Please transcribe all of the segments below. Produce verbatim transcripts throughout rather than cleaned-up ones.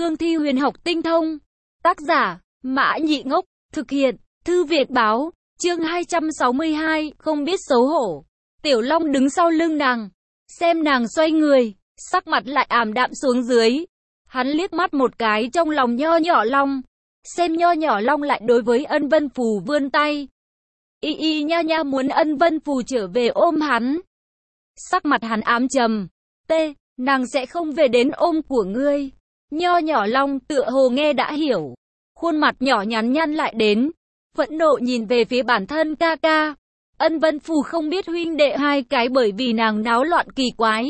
cương thi huyền học tinh thông. Tác giả, Mã Nhị Ngốc, thực hiện, Thư Việt Báo, chương hai trăm sáu mươi hai, không biết xấu hổ. Tiểu Long đứng sau lưng nàng, xem nàng xoay người, sắc mặt lại ảm đạm xuống dưới. Hắn liếc mắt một cái trong lòng nho nhỏ Long, xem nho nhỏ Long lại đối với Ân Vân Phù vươn tay. Y y nha nha muốn Ân Vân Phù trở về ôm hắn. Sắc mặt hắn ám trầm, tê, nàng sẽ không về đến ôm của ngươi. Nho nhỏ Long tựa hồ nghe đã hiểu, khuôn mặt nhỏ nhắn nhăn lại đến, phẫn nộ nhìn về phía bản thân ca ca. Ân Vân Phù không biết huynh đệ hai cái bởi vì nàng náo loạn kỳ quái.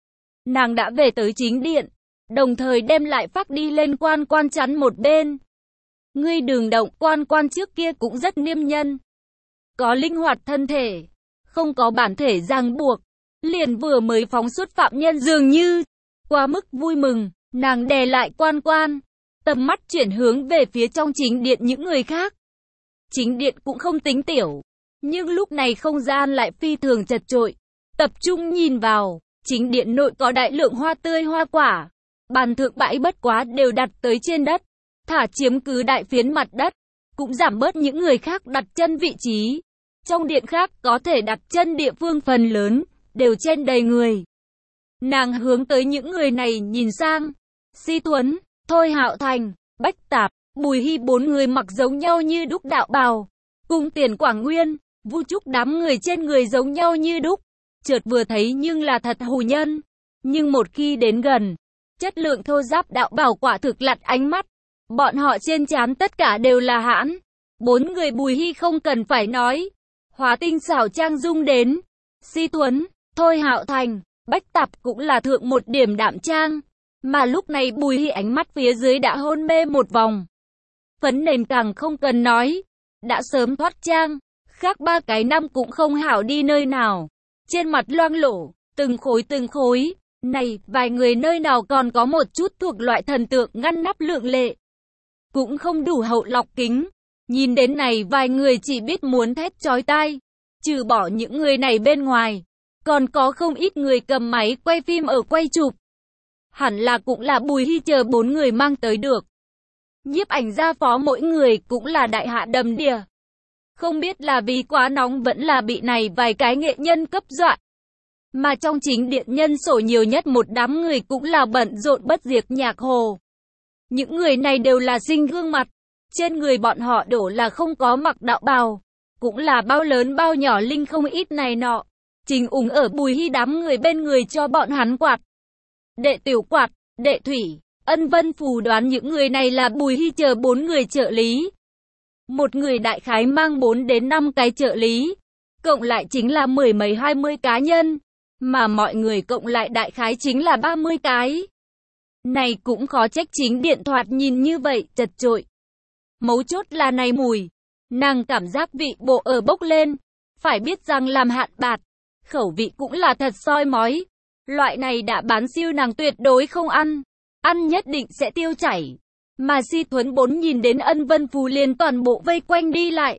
Nàng đã về tới chính điện, đồng thời đem lại phát đi lên Quan Quan chắn một bên. Ngươi đừng động, Quan Quan trước kia cũng rất niêm nhân, có linh hoạt thân thể, không có bản thể ràng buộc, liền vừa mới phóng xuất phạm nhân dường như. Quá mức vui mừng, nàng đè lại Quan Quan, tầm mắt chuyển hướng về phía trong chính điện những người khác. Chính điện cũng không tính tiểu, nhưng lúc này không gian lại phi thường chật chội. Tập trung nhìn vào, chính điện nội có đại lượng hoa tươi hoa quả, bàn thượng bãi bất quá đều đặt tới trên đất, thả chiếm cứ đại phiến mặt đất, cũng giảm bớt những người khác đặt chân vị trí. Trong điện khác có thể đặt chân địa phương phần lớn, đều chen đầy người. Nàng hướng tới những người này nhìn sang. Si Tuấn, Thôi Hạo Thành, Bách Tạp, Bùi Hy bốn người mặc giống nhau như đúc đạo bào, cùng Tiền Quảng Nguyên, Vu Trúc đám người trên người giống nhau như đúc. Chợt vừa thấy nhưng là thật hù nhân, nhưng một khi đến gần, chất lượng thô giáp đạo bào quả thực lặt ánh mắt. Bọn họ trên trán tất cả đều là hãn. Bốn người Bùi Hy không cần phải nói, hóa tinh xảo trang dung đến. Si Tuấn, Thôi Hạo Thành, Bách Tạp cũng là thượng một điểm đạm trang, mà lúc này Bùi Hy ánh mắt phía dưới đã hôn mê một vòng. Phấn nền càng không cần nói, đã sớm thoát trang, khác ba cái năm cũng không hảo đi nơi nào. Trên mặt loang lổ, từng khối từng khối, này, vài người nơi nào còn có một chút thuộc loại thần tượng ngăn nắp lượng lệ. Cũng không đủ hậu lọc kính, nhìn đến này vài người chỉ biết muốn thét chói tai. Trừ bỏ những người này bên ngoài, còn có không ít người cầm máy quay phim ở quay chụp. Hẳn là cũng là Bùi Hy chờ bốn người mang tới được. Nhiếp ảnh gia phó mỗi người cũng là đại hạ đầm đìa. Không biết là vì quá nóng vẫn là bị này vài cái nghệ nhân cấp dọa. Mà trong chính điện nhân sổ nhiều nhất một đám người cũng là bận rộn bất diệt nhạc hồ. Những người này đều là sinh gương mặt. Trên người bọn họ đổ là không có mặc đạo bào, cũng là bao lớn bao nhỏ linh không ít này nọ. Trình ủng ở Bùi Hy đám người bên người cho bọn hắn quạt. Đệ Tiểu Quạt, Đệ Thủy, Ân Vân Phù đoán những người này là Bùi Hy chờ bốn người trợ lý. Một người đại khái mang bốn đến năm cái trợ lý, cộng lại chính là mười mấy hai mươi cá nhân, mà mọi người cộng lại đại khái chính là ba mươi cái. Này cũng khó trách chính điện thoại nhìn như vậy, chật chội. Mấu chốt là này mùi, nàng cảm giác vị bộ ở bốc lên, phải biết rằng làm hạn bạt, khẩu vị cũng là thật soi mói. Loại này đã bán siêu nàng tuyệt đối không ăn, ăn nhất định sẽ tiêu chảy. Mà Si Tuấn bốn nhìn đến Ân Vân Phù liền toàn bộ vây quanh đi lại.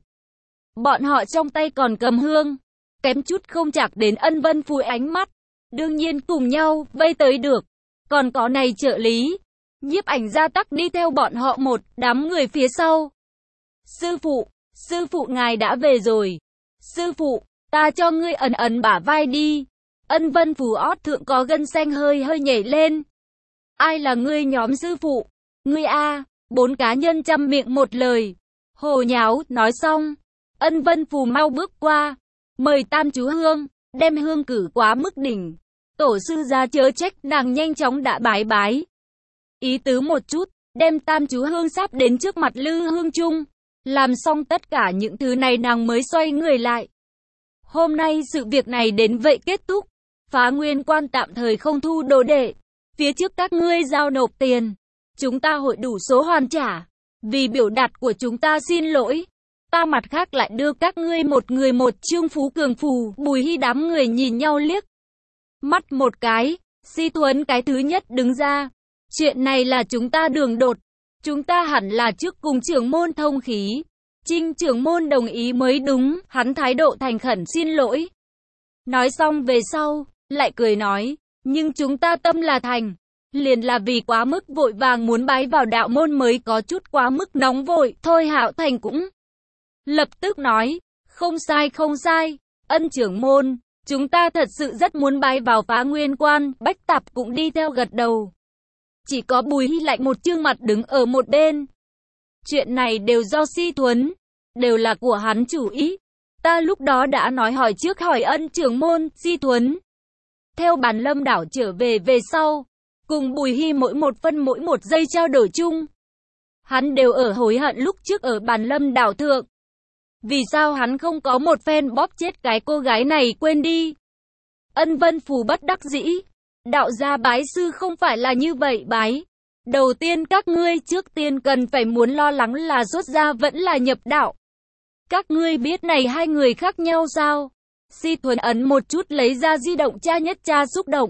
Bọn họ trong tay còn cầm hương, kém chút không chạc đến Ân Vân Phù ánh mắt. Đương nhiên cùng nhau vây tới được. Còn có này trợ lý, nhiếp ảnh gia tắc đi theo bọn họ một đám người phía sau. Sư phụ, sư phụ ngài đã về rồi. Sư phụ, ta cho ngươi ấn ấn bả vai đi. Ân Vân Phù ót thượng có gân xanh hơi hơi nhảy lên. Ai là ngươi nhóm sư phụ? Ngươi a, bốn cá nhân chăm miệng một lời. Hồ nháo, nói xong. Ân Vân Phù mau bước qua, mời tam chú hương, đem hương cử quá mức đỉnh. Tổ sư ra chớ trách, nàng nhanh chóng đã bái bái. Ý tứ một chút, đem tam chú hương sáp đến trước mặt lư hương chung. Làm xong tất cả những thứ này nàng mới xoay người lại. Hôm nay sự việc này đến vậy kết thúc. Phá Nguyên Quan tạm thời không thu đồ đệ. Phía trước các ngươi giao nộp tiền, chúng ta hội đủ số hoàn trả. Vì biểu đạt của chúng ta xin lỗi, ta mặt khác lại đưa các ngươi một người một trương phú cường phù. Bùi Hy đám người nhìn nhau liếc mắt một cái. Si Tuấn cái thứ nhất đứng ra. Chuyện này là chúng ta đường đột, chúng ta hẳn là trước cùng trưởng môn thông khí. Trinh trưởng môn đồng ý mới đúng. Hắn thái độ thành khẩn xin lỗi. Nói xong về sau, lại cười nói, nhưng chúng ta tâm là thành. liền là vì quá mức vội vàng muốn bái vào đạo môn mới có chút quá mức nóng vội. Thôi Hạo Thành cũng lập tức nói, không sai không sai, Ân trưởng môn, chúng ta thật sự rất muốn bái vào Phá Nguyên Quan. Bách Tạp cũng đi theo gật đầu. Chỉ có Bùi Hy lạnh một trương mặt đứng ở một bên. Chuyện này đều do Si Thuấn, đều là của hắn chủ ý. Ta lúc đó đã nói hỏi trước hỏi Ân trưởng môn. Si Thuấn theo Bàn Lâm đảo trở về về sau, cùng Bùi Hy mỗi một phân mỗi một giây trao đổi chung. Hắn đều ở hối hận lúc trước ở Bàn Lâm đảo thượng. Vì sao hắn không có một phen bóp chết cái cô gái này quên đi? Ân Vân Phù bất đắc dĩ. Đạo gia bái sư không phải là như vậy bái. Đầu tiên các ngươi trước tiên cần phải muốn lo lắng là xuất gia vẫn là nhập đạo. Các ngươi biết này hai người khác nhau sao? Si Thuấn ấn một chút lấy ra di động cha nhất cha xúc động.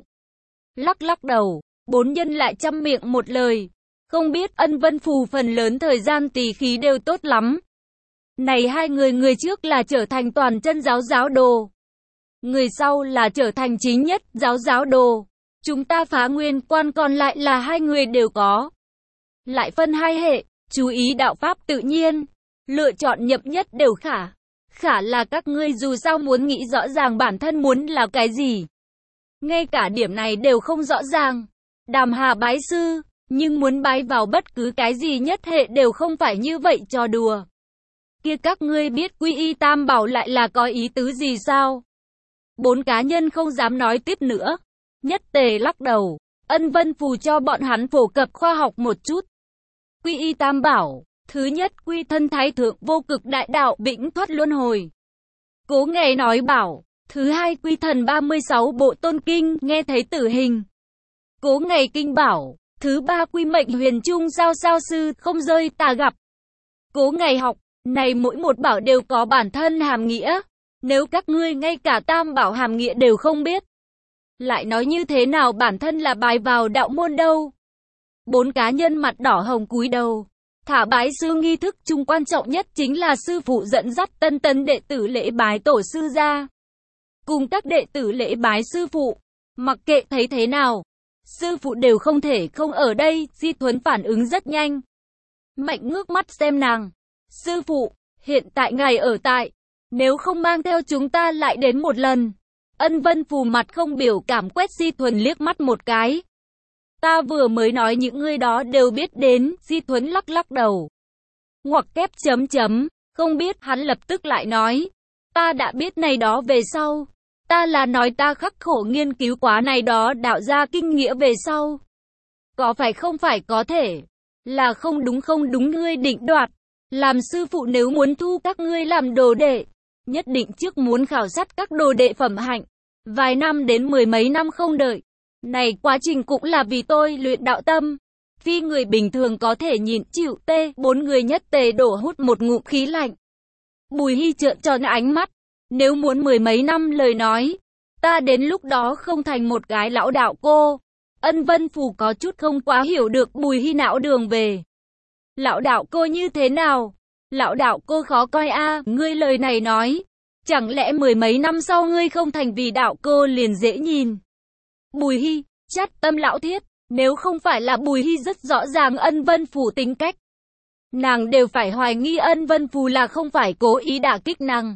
Lắc lắc đầu, bốn nhân lại chăm miệng một lời. Không biết Ân Vân Phù phần lớn thời gian tỳ khí đều tốt lắm. Này hai người người trước là trở thành toàn chân giáo giáo đồ. Người sau là trở thành chính nhất giáo giáo đồ. Chúng ta Phá Nguyên Quan còn lại là hai người đều có. Lại phân hai hệ, chú ý đạo pháp tự nhiên. Lựa chọn nhập nhất đều khả. Khả là các ngươi dù sao muốn nghĩ rõ ràng bản thân muốn là cái gì. Ngay cả điểm này đều không rõ ràng. Đàm Hà bái sư, nhưng muốn bái vào bất cứ cái gì nhất hệ đều không phải như vậy trò đùa. Kia các ngươi biết quy y tam bảo lại là có ý tứ gì sao? Bốn cá nhân không dám nói tiếp nữa. Nhất Tề lắc đầu. Ân Vân Phù cho bọn hắn phổ cập khoa học một chút. Quy y tam bảo. Thứ nhất quy thân thái thượng vô cực đại đạo vĩnh thoát luân hồi. Cố Nghề nói bảo. Thứ hai quy thần ba mươi sáu bộ tôn kinh nghe thấy tử hình. Cố Nghề kinh bảo. Thứ ba quy mệnh huyền trung sao sao sư không rơi tà gặp. Cố Nghề học. Này mỗi một bảo đều có bản thân hàm nghĩa. Nếu các ngươi ngay cả tam bảo hàm nghĩa đều không biết, lại nói như thế nào bản thân là bài vào đạo môn đâu? Bốn cá nhân mặt đỏ hồng cúi đầu. Thả bái sư nghi thức chung quan trọng nhất chính là sư phụ dẫn dắt tân tân đệ tử lễ bái tổ sư ra. Cùng các đệ tử lễ bái sư phụ. Mặc kệ thấy thế nào, sư phụ đều không thể không ở đây. Di Thuấn phản ứng rất nhanh. Mạnh ngước mắt xem nàng. Sư phụ, hiện tại ngài ở tại. Nếu không mang theo chúng ta lại đến một lần. Ân Vân Phù mặt không biểu cảm quét Di Thuấn liếc mắt một cái. Ta vừa mới nói những người đó đều biết đến. Di Thuấn lắc lắc đầu. Ngoặc kép chấm chấm. Không biết hắn lập tức lại nói. Ta đã biết này đó về sau. Ta là nói ta khắc khổ nghiên cứu quá này đó đạo ra kinh nghĩa về sau. Có phải không phải có thể. Là không đúng không đúng ngươi định đoạt. Làm sư phụ nếu muốn thu các ngươi làm đồ đệ. Nhất định trước muốn khảo sát các đồ đệ phẩm hạnh. Vài năm đến mười mấy năm không đợi. Này quá trình cũng là vì tôi luyện đạo tâm. Phi người bình thường có thể nhìn chịu tê. Bốn người Nhất Tề đổ hút một ngụm khí lạnh. Bùi Hy trợn tròn ánh mắt. Nếu muốn mười mấy năm lời nói, ta đến lúc đó không thành một cái lão đạo cô. Ân Vân Phù có chút không quá hiểu được Bùi Hy não đường về. Lão đạo cô như thế nào? Lão đạo cô khó coi a, à, ngươi lời này nói. Chẳng lẽ mười mấy năm sau ngươi không thành vì đạo cô liền dễ nhìn? Bùi Hy, chắt tâm lão thiết, nếu không phải là Bùi Hy rất rõ ràng Ân Vân Phù tính cách. Nàng đều phải hoài nghi Ân Vân Phù là không phải cố ý đả kích nàng.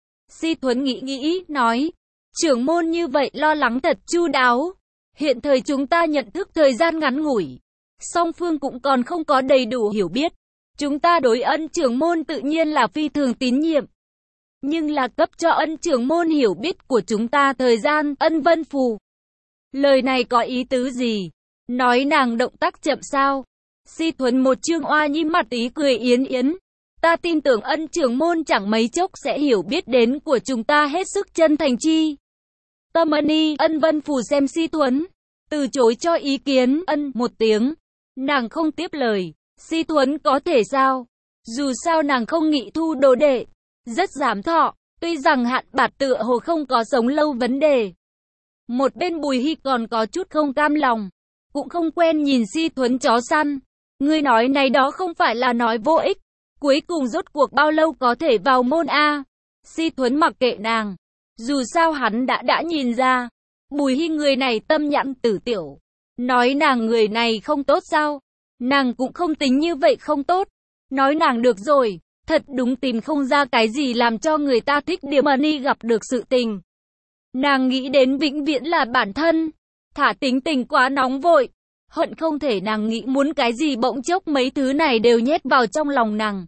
Si Thuấn nghĩ nghĩ, nói. Trưởng môn như vậy lo lắng thật chu đáo. Hiện thời chúng ta nhận thức thời gian ngắn ngủi. Song phương cũng còn không có đầy đủ hiểu biết. Chúng ta đối Ân trưởng môn tự nhiên là phi thường tín nhiệm. Nhưng là cấp cho Ân trưởng môn hiểu biết của chúng ta thời gian. Ân Vân Phù. Lời này có ý tứ gì? Nói nàng động tác chậm sao? Si Thuấn một trương oa nhi mặt ý cười yến yến. Ta tin tưởng Ân trưởng môn chẳng mấy chốc sẽ hiểu biết đến của chúng ta hết sức chân thành chi. Tâm ân y. Ân Vân Phù xem Si Thuấn. Từ chối cho ý kiến. Ân một tiếng. Nàng không tiếp lời. Si Thuấn có thể sao? Dù sao nàng không nghĩ thu đồ đệ. Rất giảm thọ. Tuy rằng hạn bạt tựa hồ không có sống lâu vấn đề. Một bên Bùi Hy còn có chút không cam lòng. Cũng không quen nhìn Si Thuấn chó săn. Ngươi nói này đó không phải là nói vô ích. Cuối cùng rốt cuộc bao lâu có thể vào môn A? Si Thuấn mặc kệ nàng. Dù sao hắn đã đã nhìn ra. Bùi Hy người này tâm nhãn tử tiểu. Nói nàng người này không tốt sao? Nàng cũng không tính như vậy không tốt. Nói nàng được rồi, thật đúng tìm không ra cái gì làm cho người ta thích Điềm Ni gặp được sự tình. Nàng nghĩ đến vĩnh viễn là bản thân, thả tính tình quá nóng vội, hận không thể nàng nghĩ muốn cái gì bỗng chốc mấy thứ này đều nhét vào trong lòng nàng.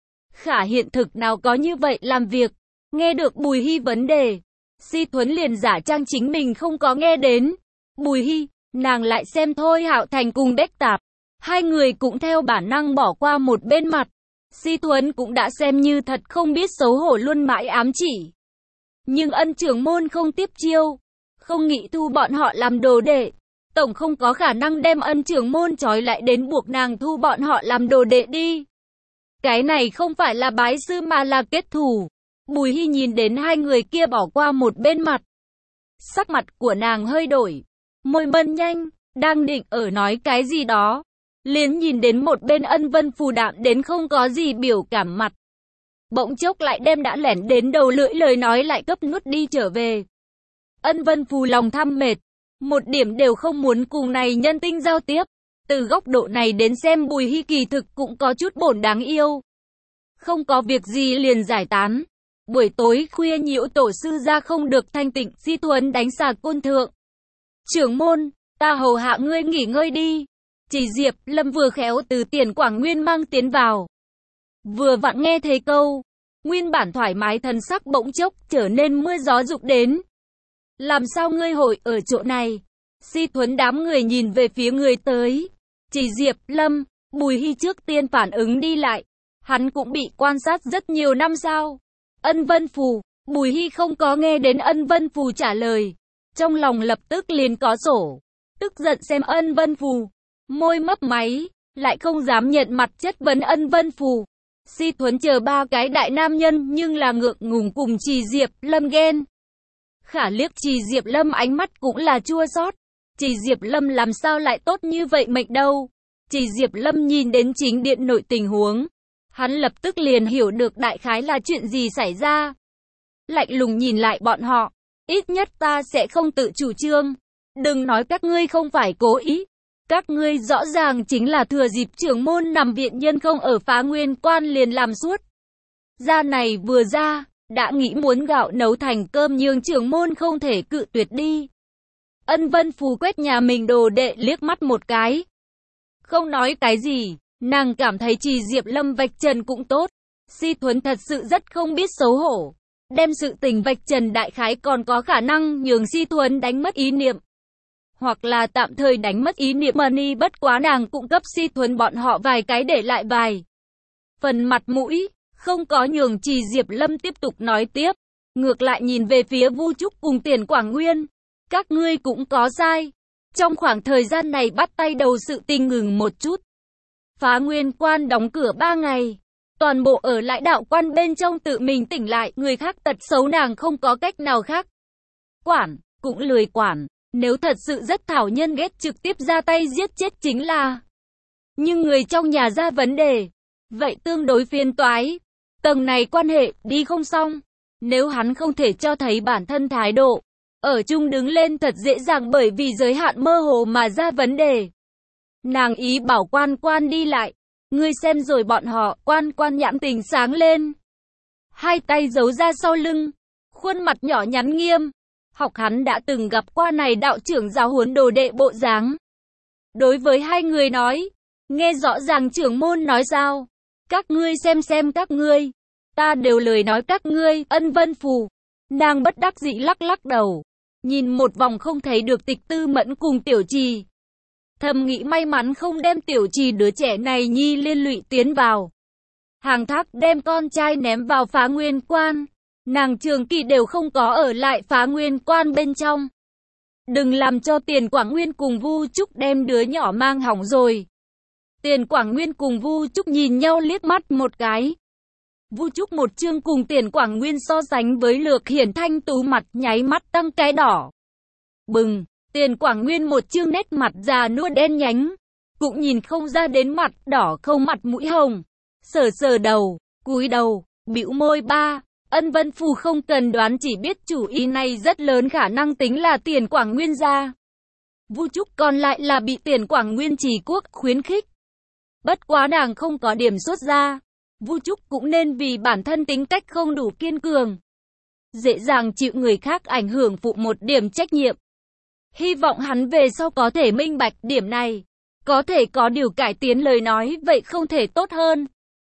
Khả hiện thực nào có như vậy làm việc, nghe được Bùi Hy vấn đề, Si Thuấn liền giả trang chính mình không có nghe đến. Bùi Hy, nàng lại xem Thôi Hạo Thành cùng Đếch Tạp, hai người cũng theo bản năng bỏ qua một bên mặt. Si Thuấn cũng đã xem như thật không biết xấu hổ luôn mãi ám chỉ. Nhưng Ân trưởng môn không tiếp chiêu, không nghĩ thu bọn họ làm đồ đệ, tổng không có khả năng đem Ân trưởng môn trói lại đến buộc nàng thu bọn họ làm đồ đệ đi. Cái này không phải là bái sư mà là kết thù. Bùi Hy nhìn đến hai người kia bỏ qua một bên mặt, sắc mặt của nàng hơi đổi, môi mân nhanh, đang định ở nói cái gì đó, liền nhìn đến một bên Ân Vân Phù đạm đến không có gì biểu cảm mặt. Bỗng chốc lại đem đã lẻn đến đầu lưỡi lời nói lại cấp nuốt đi trở về. Ân Vân Phù lòng tham mệt, một điểm đều không muốn cùng này nhân tinh giao tiếp. Từ góc độ này đến xem Bùi Hy kỳ thực cũng có chút bổn đáng yêu. Không có việc gì liền giải tán. Buổi tối khuya nhiễu tổ sư ra không được thanh tịnh, Si Thuấn đánh xà côn thượng. Trưởng môn, ta hầu hạ ngươi nghỉ ngơi đi. Chỉ Diệp Lâm vừa khéo từ Tiền Quảng Nguyên mang tiến vào. Vừa vặn nghe thấy câu, nguyên bản thoải mái thần sắc bỗng chốc trở nên mưa gió dục đến. Làm sao ngươi hội ở chỗ này? Si Thuấn đám người nhìn về phía người tới. Chỉ Diệp Lâm, Bùi Hy trước tiên phản ứng đi lại. Hắn cũng bị quan sát rất nhiều năm sao? Ân Vân Phù, Bùi Hy không có nghe đến Ân Vân Phù trả lời. Trong lòng lập tức liền có sổ. Tức giận xem Ân Vân Phù. Môi mấp máy, lại không dám nhận mặt chất vấn Ân Vân Phù. Si Thuấn chờ ba cái đại nam nhân nhưng là ngượng ngùng cùng Trì Diệp Lâm ghen. Khả liếc Trì Diệp Lâm ánh mắt cũng là chua xót. Trì Diệp Lâm làm sao lại tốt như vậy mệnh đâu. Trì Diệp Lâm nhìn đến chính điện nội tình huống. Hắn lập tức liền hiểu được đại khái là chuyện gì xảy ra. Lạnh lùng nhìn lại bọn họ. Ít nhất ta sẽ không tự chủ trương. Đừng nói các ngươi không phải cố ý. Các ngươi rõ ràng chính là thừa dịp trưởng môn nằm viện nhân không ở Phá Nguyên Quan liền làm suốt. Ra này vừa ra, đã nghĩ muốn gạo nấu thành cơm nhưng trưởng môn không thể cự tuyệt đi. Ân Vân Phù quét nhà mình đồ đệ liếc mắt một cái. Không nói cái gì, nàng cảm thấy Trì Diệp Lâm vạch trần cũng tốt. Si Thuấn thật sự rất không biết xấu hổ. Đem sự tình vạch trần đại khái còn có khả năng nhường Si Thuấn đánh mất ý niệm. Hoặc là tạm thời đánh mất ý niệm Money, bất quá nàng cũng cấp Si Thuấn bọn họ vài cái để lại vài phần mặt mũi, không có nhường Trì Diệp Lâm tiếp tục nói tiếp. Ngược lại nhìn về phía Vu Trúc cùng Tiền Quảng Nguyên. Các ngươi cũng có sai. Trong khoảng thời gian này bắt tay đầu sự tình ngừng một chút. Phá Nguyên Quan đóng cửa ba ngày. Toàn bộ ở lại đạo quan bên trong tự mình tỉnh lại. Người khác tật xấu nàng không có cách nào khác quản, cũng lười quản. Nếu thật sự rất thảo nhân ghét trực tiếp ra tay giết chết chính là. Nhưng người trong nhà ra vấn đề, vậy tương đối phiền toái. Tầng này quan hệ đi không xong. Nếu hắn không thể cho thấy bản thân thái độ, ở chung đứng lên thật dễ dàng bởi vì giới hạn mơ hồ mà ra vấn đề. Nàng ý bảo Quan Quan đi lại. Ngươi xem rồi bọn họ. Quan Quan nhãn tình sáng lên. Hai tay giấu ra sau lưng. Khuôn mặt nhỏ nhắn nghiêm. Học hắn đã từng gặp qua này đạo trưởng giáo huấn đồ đệ bộ dáng. Đối với hai người nói. Nghe rõ ràng trưởng môn nói sao. Các ngươi xem xem các ngươi. Ta đều lời nói các ngươi. Ân Vân Phù. Nàng bất đắc dĩ lắc lắc đầu. Nhìn một vòng không thấy được Tịch Tư Mẫn cùng Tiểu Trì. Thầm nghĩ may mắn không đem Tiểu Trì đứa trẻ này nhi liên lụy tiến vào. Hàng Thác đem con trai ném vào Phá Nguyên Quan. Nàng Trường Kỳ đều không có ở lại Phá Nguyên Quan bên trong. Đừng làm cho Tiền Quảng Nguyên cùng Vu Trúc đem đứa nhỏ mang hỏng rồi. Tiền Quảng Nguyên cùng Vu Trúc nhìn nhau liếc mắt một cái. Vu Trúc một chương cùng Tiền Quảng Nguyên so sánh với Lược Hiển thanh tú mặt nháy mắt tăng cái đỏ bừng. Tiền Quảng Nguyên một chương nét mặt già nua đen nhánh, cũng nhìn không ra đến mặt đỏ không mặt mũi hồng. Sờ sờ đầu, cúi đầu, bĩu môi ba. Ân Vân Phù không cần đoán chỉ biết chủ ý này rất lớn khả năng tính là Tiền Quảng Nguyên ra. Vu Trúc còn lại là bị Tiền Quảng Nguyên Trì Quốc khuyến khích. Bất quá nàng không có điểm xuất ra. Vu Trúc cũng nên vì bản thân tính cách không đủ kiên cường, dễ dàng chịu người khác ảnh hưởng phụ một điểm trách nhiệm. Hy vọng hắn về sau có thể minh bạch điểm này. Có thể có điều cải tiến lời nói vậy không thể tốt hơn.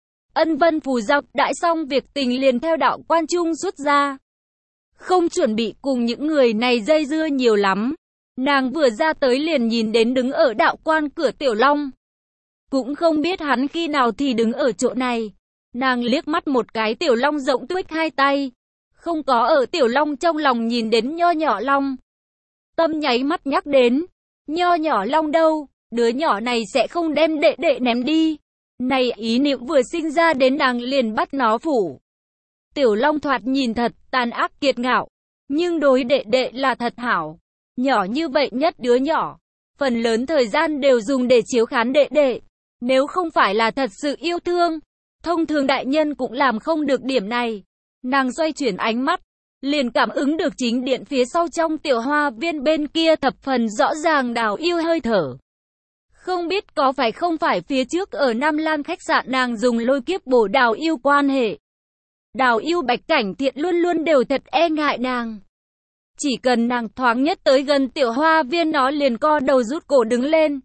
Ân Vân Phù giao đãi xong việc tình liền theo đạo quan trung xuất ra. Không chuẩn bị cùng những người này dây dưa nhiều lắm. Nàng vừa ra tới liền nhìn đến đứng ở đạo quan cửa Tiểu Long. Cũng không biết hắn khi nào thì đứng ở chỗ này. Nàng liếc mắt một cái Tiểu Long rộng tuếch hai tay. Không có ở Tiểu Long trong lòng nhìn đến nho nhỏ Long. Tâm nháy mắt nhắc đến. Nho nhỏ Long đâu? Đứa nhỏ này sẽ không đem đệ đệ ném đi. Này ý niệm vừa sinh ra đến nàng liền bắt nó phủ. Tiểu Long thoạt nhìn thật tàn ác kiệt ngạo. Nhưng đối đệ đệ là thật hảo. Nhỏ như vậy nhất đứa nhỏ. Phần lớn thời gian đều dùng để chiếu khán đệ đệ. Nếu không phải là thật sự yêu thương, thông thường đại nhân cũng làm không được điểm này. Nàng xoay chuyển ánh mắt, liền cảm ứng được chính điện phía sau trong tiểu hoa viên bên kia thập phần rõ ràng Đào Yêu hơi thở. Không biết có phải không phải phía trước ở Nam Lan khách sạn nàng dùng lôi kiếp bổ Đào Yêu quan hệ. Đào Yêu Bạch Cảnh Thiện luôn luôn đều thật e ngại nàng. Chỉ cần nàng thoáng nhất tới gần tiểu hoa viên nó liền co đầu rút cổ đứng lên.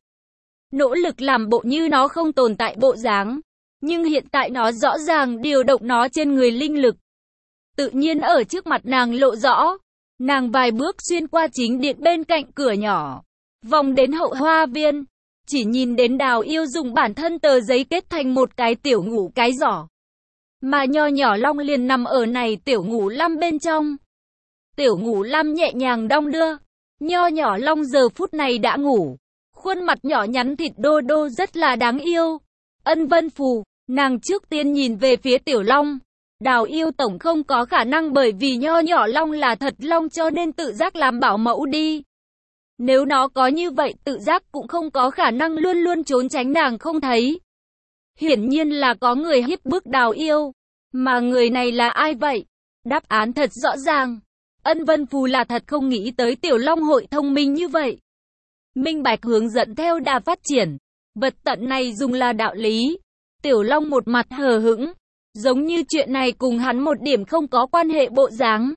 Nỗ lực làm bộ như nó không tồn tại bộ dáng. Nhưng hiện tại nó rõ ràng điều động nó trên người linh lực. Tự nhiên ở trước mặt nàng lộ rõ. Nàng vài bước xuyên qua chính điện bên cạnh cửa nhỏ. Vòng đến hậu hoa viên. Chỉ nhìn đến Đào Yêu dùng bản thân tờ giấy kết thành một cái tiểu ngủ cái giỏ. Mà nho nhỏ Long liền nằm ở này tiểu ngủ lâm bên trong. Tiểu ngủ lâm nhẹ nhàng đong đưa. Nho nhỏ Long giờ phút này đã ngủ. Khuôn mặt nhỏ nhắn thịt đô đô rất là đáng yêu. Ân Vân Phù, nàng trước tiên nhìn về phía Tiểu Long. Đào Yêu tổng không có khả năng bởi vì nho nhỏ Long là thật Long cho nên tự giác làm bảo mẫu đi. Nếu nó có như vậy tự giác cũng không có khả năng luôn luôn trốn tránh nàng không thấy. Hiển nhiên là có người hiếp bức Đào Yêu. Mà người này là ai vậy? Đáp án thật rõ ràng. Ân Vân Phù là thật không nghĩ tới Tiểu Long hội thông minh như vậy. Minh bạch hướng dẫn theo đà phát triển. Vật tận này dùng là đạo lý. Tiểu Long một mặt hờ hững. Giống như chuyện này cùng hắn một điểm không có quan hệ bộ dáng.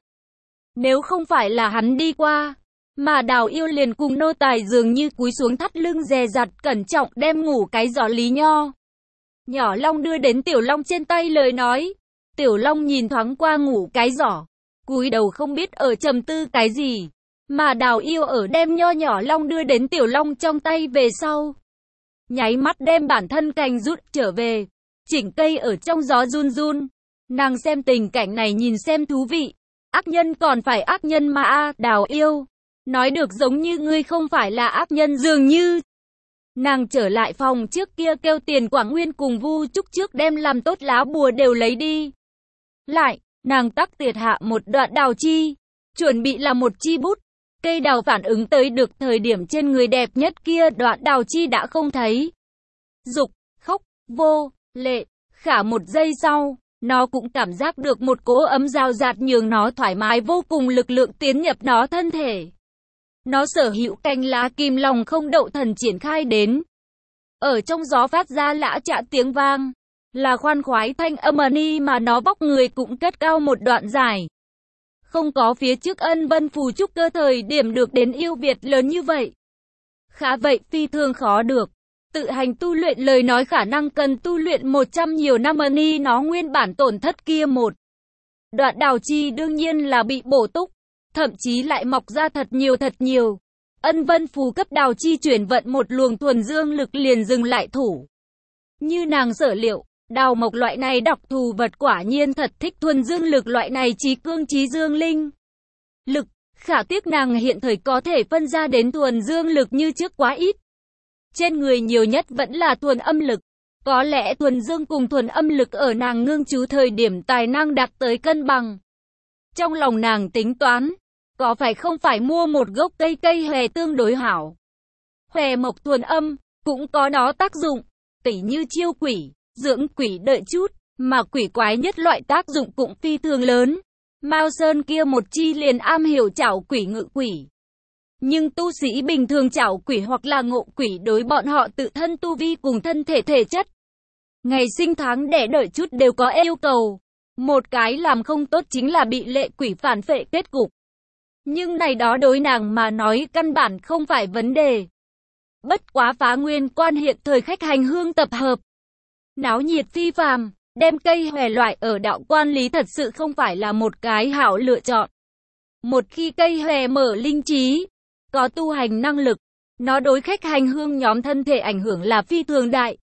Nếu không phải là hắn đi qua. Mà Đào Yêu liền cùng nô tài dường như cúi xuống thắt lưng dè dặt cẩn trọng đem ngủ cái giỏ Lý Nho. Nhỏ Long đưa đến Tiểu Long trên tay lời nói. Tiểu Long nhìn thoáng qua ngủ cái giỏ. Cúi đầu không biết ở trầm tư cái gì. Mà Đào Yêu ở đem nho nhỏ Long đưa đến Tiểu Long trong tay về sau. Nháy mắt đem bản thân cành rút trở về. Chỉnh cây ở trong gió run run. Nàng xem tình cảnh này nhìn xem thú vị. Ác nhân còn phải ác nhân mà a Đào Yêu. Nói được giống như ngươi không phải là ác nhân dường như. Nàng trở lại phòng trước kia kêu Tiền Quảng Nguyên cùng Vu Trúc trước đem làm tốt lá bùa đều lấy đi. Lại, nàng tắc tiệt hạ một đoạn đào chi. Chuẩn bị là một chi bút. Cây đào phản ứng tới được thời điểm trên người đẹp nhất kia đoạn đào chi đã không thấy. Dục, khóc, vô, lệ, khả một giây sau, nó cũng cảm giác được một cỗ ấm dao dạt nhường nó thoải mái vô cùng lực lượng tiến nhập nó thân thể. Nó sở hữu cành lá kim lòng không đậu thần triển khai đến. Ở trong gió phát ra lã chạ tiếng vang, là khoan khoái thanh âm ni mà nó bóc người cũng cất cao một đoạn dài. Không có phía trước Ân Vân Phù Trúc cơ thời điểm được đến yêu Việt lớn như vậy. Khá vậy phi thường khó được. Tự hành tu luyện lời nói khả năng cần tu luyện một trăm nhiều năm ni nó nguyên bản tổn thất kia một. Đoạn đào chi đương nhiên là bị bổ túc. Thậm chí lại mọc ra thật nhiều thật nhiều. Ân Vân Phù cấp đào chi chuyển vận một luồng thuần dương lực liền dừng lại thủ. Như nàng sở liệu, đào mộc loại này độc thù vật quả nhiên thật thích thuần dương lực loại này trí cương trí dương linh. Lực, khả tiếc nàng hiện thời có thể phân ra đến thuần dương lực như trước quá ít. Trên người nhiều nhất vẫn là thuần âm lực. Có lẽ thuần dương cùng thuần âm lực ở nàng ngưng trú thời điểm tài năng đạt tới cân bằng. Trong lòng nàng tính toán, có phải không phải mua một gốc cây cây hòe tương đối hảo. Hòe mộc thuần âm, cũng có nó tác dụng, tỉ như chiêu quỷ, dưỡng quỷ đợi chút, mà quỷ quái nhất loại tác dụng cũng phi thường lớn. Mao Sơn kia một chi liền am hiểu chảo quỷ ngự quỷ. Nhưng tu sĩ bình thường trảo quỷ hoặc là ngộ quỷ đối bọn họ tự thân tu vi cùng thân thể thể chất, ngày sinh tháng đẻ đợi chút đều có yêu cầu. Một cái làm không tốt chính là bị lệ quỷ phản phệ kết cục. Nhưng này đó đối nàng mà nói căn bản không phải vấn đề. Bất quá Phá Nguyên Quan hiện thời khách hành hương tập hợp, náo nhiệt phi phàm, đem cây hòe loại ở đạo quan lý thật sự không phải là một cái hảo lựa chọn. Một khi cây hòe mở linh trí, có tu hành năng lực, nó đối khách hành hương nhóm thân thể ảnh hưởng là phi thường đại.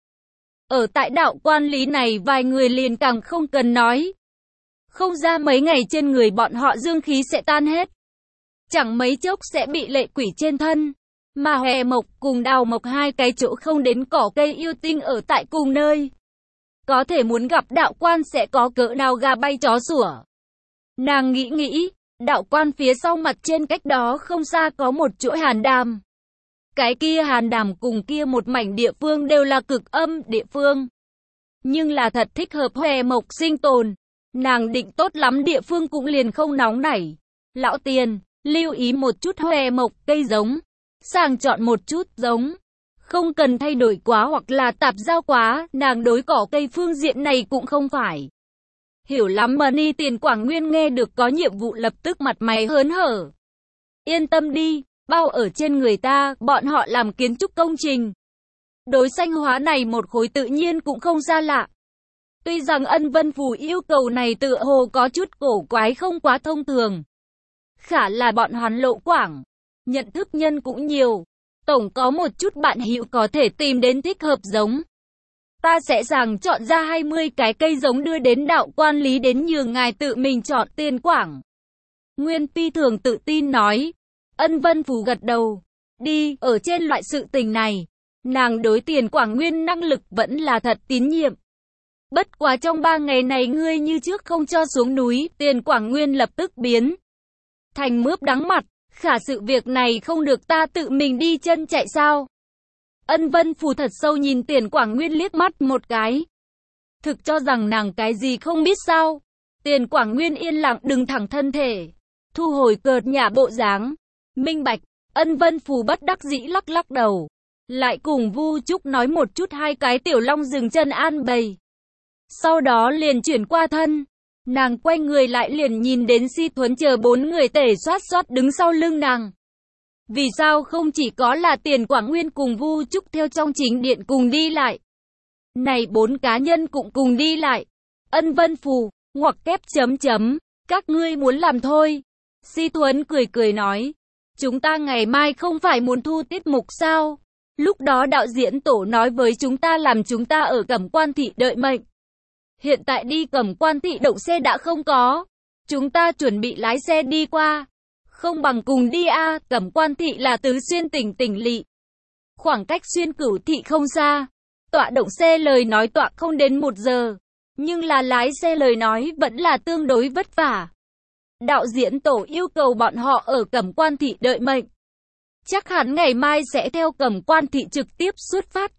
Ở tại đạo quan lý này vài người liền càng không cần nói. Không ra mấy ngày trên người bọn họ dương khí sẽ tan hết. Chẳng mấy chốc sẽ bị lệ quỷ trên thân. Mà hòe mộc cùng đào mộc hai cái chỗ không đến cỏ cây yêu tinh ở tại cùng nơi. Có thể muốn gặp đạo quan sẽ có cỡ nào gà bay chó sủa. Nàng nghĩ nghĩ, đạo quan phía sau mặt trên cách đó không xa có một chuỗi hàn đàm. Cái kia hàn đàm cùng kia một mảnh địa phương đều là cực âm địa phương. Nhưng là thật thích hợp hòe mộc sinh tồn. Nàng định tốt lắm địa phương cũng liền không nóng nảy. Lão tiền, lưu ý một chút hòe mộc cây giống. Sàng chọn một chút giống. Không cần thay đổi quá hoặc là tạp giao quá, nàng đối cỏ cây phương diện này cũng không phải hiểu lắm mà Ni Tiền Quảng Nguyên nghe được có nhiệm vụ lập tức mặt mày hớn hở. Yên tâm đi, bao ở trên người ta, bọn họ làm kiến trúc công trình. Đối xanh hóa này một khối tự nhiên cũng không xa lạ. Tuy rằng Ân Vân Phù yêu cầu này tựa hồ có chút cổ quái không quá thông thường. Khả là bọn hắn Lộ Quảng, nhận thức nhân cũng nhiều. Tổng có một chút bạn hữu có thể tìm đến thích hợp giống. Ta sẽ sàng chọn ra hai mươi cái cây giống đưa đến đạo quan lý đến nhường ngài tự mình chọn. Tiền Quảng Nguyên phi thường tự tin nói. Ân Vân Phù gật đầu. Đi, ở trên loại sự tình này, nàng đối Tiền Quảng Nguyên năng lực vẫn là thật tín nhiệm. Bất quá trong ba ngày này ngươi như trước không cho xuống núi, Tiền Quảng Nguyên lập tức biến thành mướp đắng mặt. Khả sự việc này không được ta tự mình đi chân chạy sao? Ân Vân Phù thật sâu nhìn Tiền Quảng Nguyên liếc mắt một cái. Thực cho rằng nàng cái gì không biết sao? Tiền Quảng Nguyên yên lặng đứng thẳng thân thể, thu hồi cợt nhả bộ dáng. Minh bạch, Ân Vân Phù bất đắc dĩ lắc lắc đầu. Lại cùng Vu Trúc nói một chút hai cái tiểu long dừng chân an bày. Sau đó liền chuyển qua thân. Nàng quay người lại liền nhìn đến Si Thuấn chờ bốn người tể xoát xoát đứng sau lưng nàng. Vì sao không chỉ có là Tiền Quảng Nguyên cùng Vu Trúc theo trong chính điện cùng đi lại? Này bốn cá nhân cũng cùng đi lại. Ân Vân Phù, ngoặc kép chấm chấm, các ngươi muốn làm thôi. Si Thuấn cười cười nói, chúng ta ngày mai không phải muốn thu tiết mục sao? Lúc đó đạo diễn tổ nói với chúng ta làm chúng ta ở Cẩm Quan Thị đợi mệnh. Hiện tại đi Cẩm Quan Thị động xe đã không có. Chúng ta chuẩn bị lái xe đi qua. Không bằng cùng đi a à, Cẩm Quan Thị là Tứ Xuyên tỉnh tỉnh lỵ. Khoảng cách Xuyên Cửu Thị không xa. Tọa động xe lời nói tọa không đến một giờ. Nhưng là lái xe lời nói vẫn là tương đối vất vả. Đạo diễn tổ yêu cầu bọn họ ở Cẩm Quan Thị đợi mệnh. Chắc hẳn ngày mai sẽ theo Cẩm Quan Thị trực tiếp xuất phát.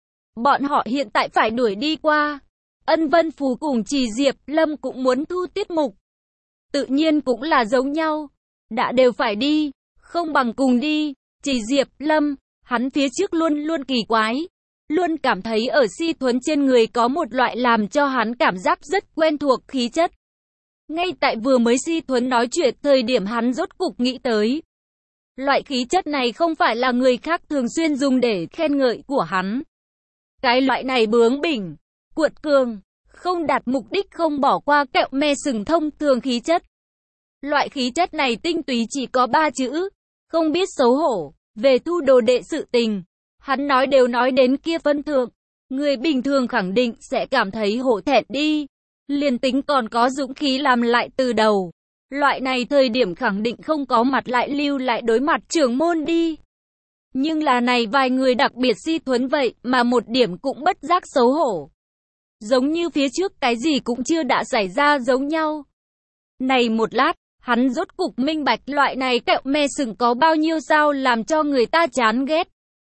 Bọn họ hiện tại phải đuổi đi qua. Ân Vân Phù cùng Trì Diệp Lâm cũng muốn thu tiết mục. Tự nhiên cũng là giống nhau. Đã đều phải đi, không bằng cùng đi. Trì Diệp Lâm, hắn phía trước luôn luôn kỳ quái. Luôn cảm thấy ở Si Thuấn trên người có một loại làm cho hắn cảm giác rất quen thuộc khí chất. Ngay tại vừa mới Si Thuấn nói chuyện thời điểm hắn rốt cục nghĩ tới. Loại khí chất này không phải là người khác thường xuyên dùng để khen ngợi của hắn. Cái loại này bướng bỉnh, cuột cường, không đạt mục đích không bỏ qua kẹo me sừng thông thường khí chất. Loại khí chất này tinh túy chỉ có ba chữ, không biết xấu hổ. Về thu đồ đệ sự tình, hắn nói đều nói đến kia phân thượng. Người bình thường khẳng định sẽ cảm thấy hổ thẹn đi. Liền tính còn có dũng khí làm lại từ đầu. Loại này thời điểm khẳng định không có mặt lại lưu lại đối mặt trưởng môn đi. Nhưng là này vài người đặc biệt Si Thuấn vậy mà một điểm cũng bất giác xấu hổ. Giống như phía trước cái gì cũng chưa đã xảy ra giống nhau. Này một lát, hắn rốt cục minh bạch loại này kẹo me sừng có bao nhiêu sao làm cho người ta chán ghét.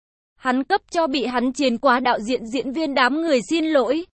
Hắn cấp cho bị hắn chiến quá đạo diễn diễn viên đám người xin lỗi.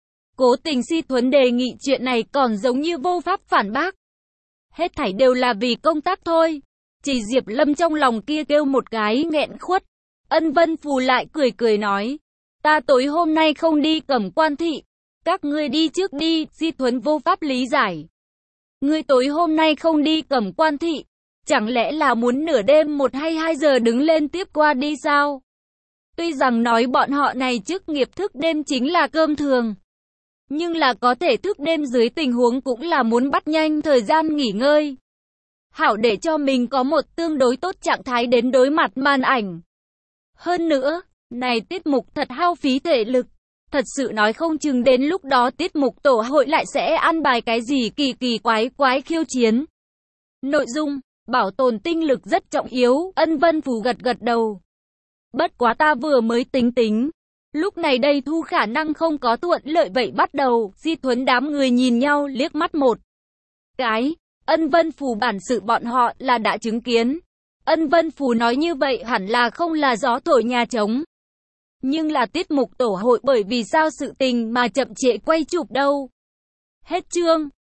Cố tình Si Thuấn đề nghị chuyện này còn giống như vô pháp phản bác. Hết thảy đều là vì công tác thôi. Chỉ Diệp Lâm trong lòng kia kêu một cái nghẹn khuất. Ân Vân Phù lại cười cười nói, ta tối hôm nay không đi Cẩm Quan thị, các ngươi đi trước đi. Di Thuấn vô pháp lý giải, ngươi tối hôm nay không đi Cẩm Quan thị, chẳng lẽ là muốn nửa đêm một hay hai giờ đứng lên tiếp qua đi sao? Tuy rằng nói bọn họ này trước nghiệp thức đêm chính là cơm thường, nhưng là có thể thức đêm dưới tình huống cũng là muốn bắt nhanh thời gian nghỉ ngơi, hảo để cho mình có một tương đối tốt trạng thái đến đối mặt màn ảnh. Hơn nữa, này tiết mục thật hao phí thể lực, thật sự nói không chừng đến lúc đó tiết mục tổ hội lại sẽ ăn bài cái gì kỳ kỳ quái quái khiêu chiến. Nội dung, bảo tồn tinh lực rất trọng yếu. Ân Vân Phù gật gật đầu. Bất quá ta vừa mới tính tính, lúc này đây thu khả năng không có thuận lợi vậy bắt đầu. Di Thuấn đám người nhìn nhau liếc mắt một cái. Ân Vân Phù bản sự bọn họ là đã chứng kiến. Ân Vân Phù nói như vậy hẳn là không là gió thổi nhà trống. Nhưng là tiết mục tổ hội bởi vì sao sự tình mà chậm trễ quay chụp đâu. Hết chương.